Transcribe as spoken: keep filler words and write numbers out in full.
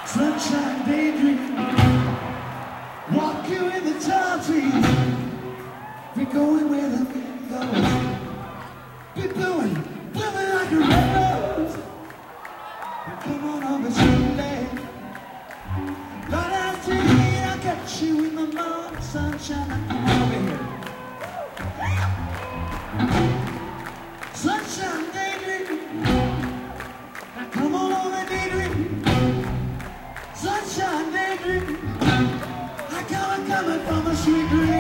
Sunshine daydream, walking in the tall trees. We're going where the wind goes. Be blowing, blowing like a red rose. And come on over, sweet lady. Right after you, I got you in my morning sunshine. Come over here. Sunshine daydream. Now come on over, daydream. Sunshine daydream. I come, I'm coming from a sweet dream.